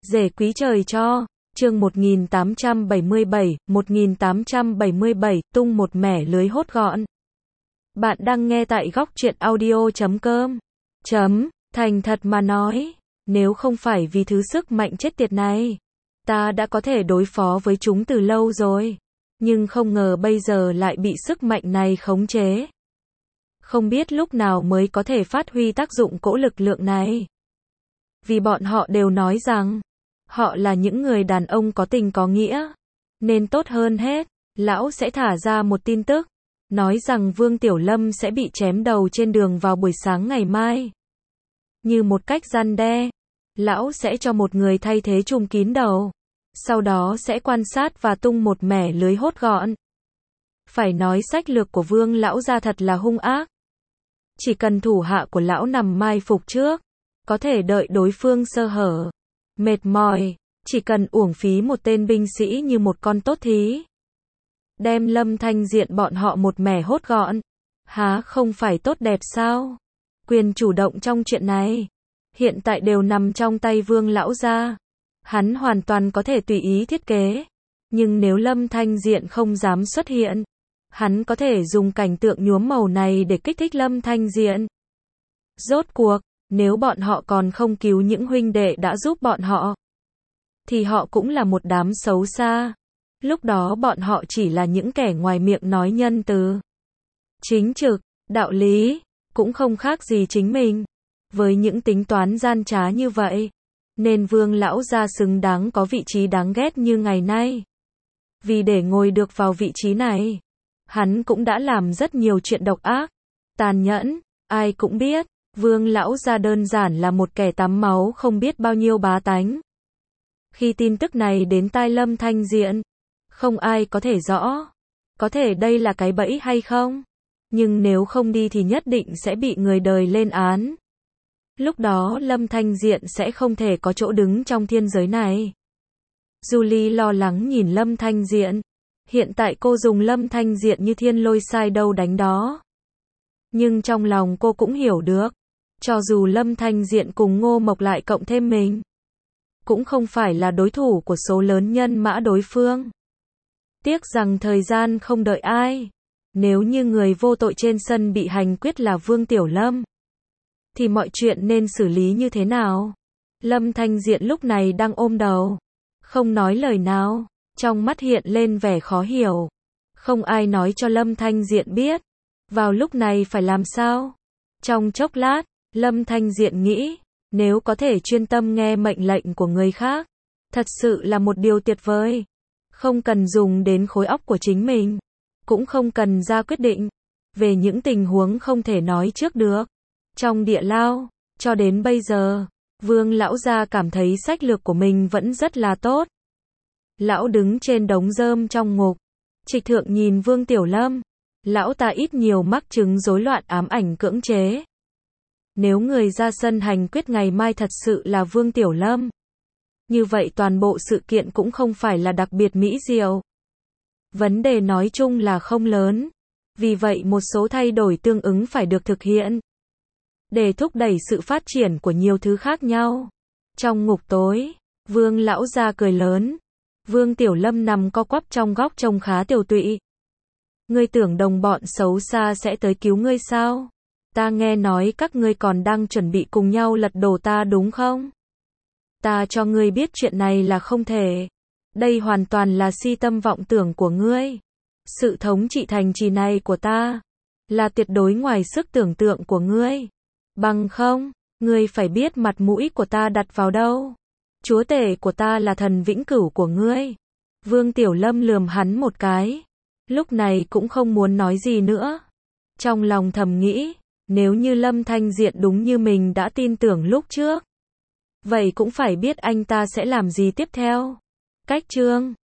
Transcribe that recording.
Rể quý trời cho, chương 1877, tung một mẻ lưới hốt gọn. Bạn đang nghe tại góc truyện audio.com. Thành thật mà nói, nếu không phải vì thứ sức mạnh chết tiệt này, ta đã có thể đối phó với chúng từ lâu rồi. Nhưng không ngờ bây giờ lại bị sức mạnh này khống chế. Không biết lúc nào mới có thể phát huy tác dụng cỗ lực lượng này. Vì bọn họ đều nói rằng, họ là những người đàn ông có tình có nghĩa. Nên tốt hơn hết, lão sẽ thả ra một tin tức, nói rằng Vương Tiểu Lâm sẽ bị chém đầu trên đường vào buổi sáng ngày mai. Như một cách răn đe, lão sẽ cho một người thay thế trùm kín đầu. Sau đó sẽ quan sát và tung một mẻ lưới hốt gọn. Phải nói sách lược của Vương lão gia thật là hung ác. Chỉ cần thủ hạ của lão nằm mai phục trước, có thể đợi đối phương sơ hở, mệt mỏi, chỉ cần uổng phí một tên binh sĩ như một con tốt thí. Đem Lâm Thanh Diện bọn họ một mẻ hốt gọn. Há không phải tốt đẹp sao? Quyền chủ động trong chuyện này, hiện tại đều nằm trong tay Vương lão gia. Hắn hoàn toàn có thể tùy ý thiết kế. Nhưng nếu Lâm Thanh Diện không dám xuất hiện, hắn có thể dùng cảnh tượng nhuốm màu này để kích thích Lâm Thanh Diện. Rốt cuộc, nếu bọn họ còn không cứu những huynh đệ đã giúp bọn họ, thì họ cũng là một đám xấu xa. Lúc đó bọn họ chỉ là những kẻ ngoài miệng nói nhân từ, chính trực, đạo lý, cũng không khác gì chính mình. Với những tính toán gian trá như vậy, nên Vương lão gia xứng đáng có vị trí đáng ghét như ngày nay. Vì để ngồi được vào vị trí này, hắn cũng đã làm rất nhiều chuyện độc ác, tàn nhẫn. Ai cũng biết, Vương lão gia đơn giản là một kẻ tắm máu không biết bao nhiêu bá tánh. Khi tin tức này đến tai Lâm Thanh Diện, không ai có thể rõ, có thể đây là cái bẫy hay không. Nhưng nếu không đi thì nhất định sẽ bị người đời lên án. Lúc đó Lâm Thanh Diện sẽ không thể có chỗ đứng trong thiên giới này. Julie lo lắng nhìn Lâm Thanh Diện. Hiện tại cô dùng Lâm Thanh Diện như thiên lôi sai đâu đánh đó. Nhưng trong lòng cô cũng hiểu được, cho dù Lâm Thanh Diện cùng Ngô Mộc lại cộng thêm mình, cũng không phải là đối thủ của số lớn nhân mã đối phương. Tiếc rằng thời gian không đợi ai. Nếu như người vô tội trên sân bị hành quyết là Vương Tiểu Lâm, thì mọi chuyện nên xử lý như thế nào? Lâm Thanh Diện lúc này đang ôm đầu, không nói lời nào, trong mắt hiện lên vẻ khó hiểu. Không ai nói cho Lâm Thanh Diện biết, vào lúc này phải làm sao? Trong chốc lát, Lâm Thanh Diện nghĩ, nếu có thể chuyên tâm nghe mệnh lệnh của người khác, thật sự là một điều tuyệt vời. Không cần dùng đến khối óc của chính mình, cũng không cần ra quyết định về những tình huống không thể nói trước được. Trong địa lao, cho đến bây giờ, Vương lão gia cảm thấy sách lược của mình vẫn rất là tốt. Lão đứng trên đống rơm trong ngục, trịch thượng nhìn Vương Tiểu Lâm. Lão ta ít nhiều mắc chứng rối loạn ám ảnh cưỡng chế. Nếu người ra sân hành quyết ngày mai thật sự là Vương Tiểu Lâm, như vậy toàn bộ sự kiện cũng không phải là đặc biệt mỹ diệu. Vấn đề nói chung là không lớn. Vì vậy một số thay đổi tương ứng phải được thực hiện, để thúc đẩy sự phát triển của nhiều thứ khác nhau. Trong ngục tối, Vương lão gia cười lớn. Vương Tiểu Lâm nằm co quắp trong góc trông khá tiều tụy. Ngươi tưởng đồng bọn xấu xa sẽ tới cứu ngươi sao? Ta nghe nói các ngươi còn đang chuẩn bị cùng nhau lật đổ ta đúng không? Ta cho ngươi biết chuyện này là không thể. Đây hoàn toàn là si tâm vọng tưởng của ngươi. Sự thống trị thành trì này của ta là tuyệt đối ngoài sức tưởng tượng của ngươi. Bằng không, ngươi phải biết mặt mũi của ta đặt vào đâu. Chúa tể của ta là thần vĩnh cửu của ngươi. Vương Tiểu Lâm lườm hắn một cái. Lúc này cũng không muốn nói gì nữa. Trong lòng thầm nghĩ, nếu như Lâm Thanh Diện đúng như mình đã tin tưởng lúc trước, vậy cũng phải biết anh ta sẽ làm gì tiếp theo. Cách chương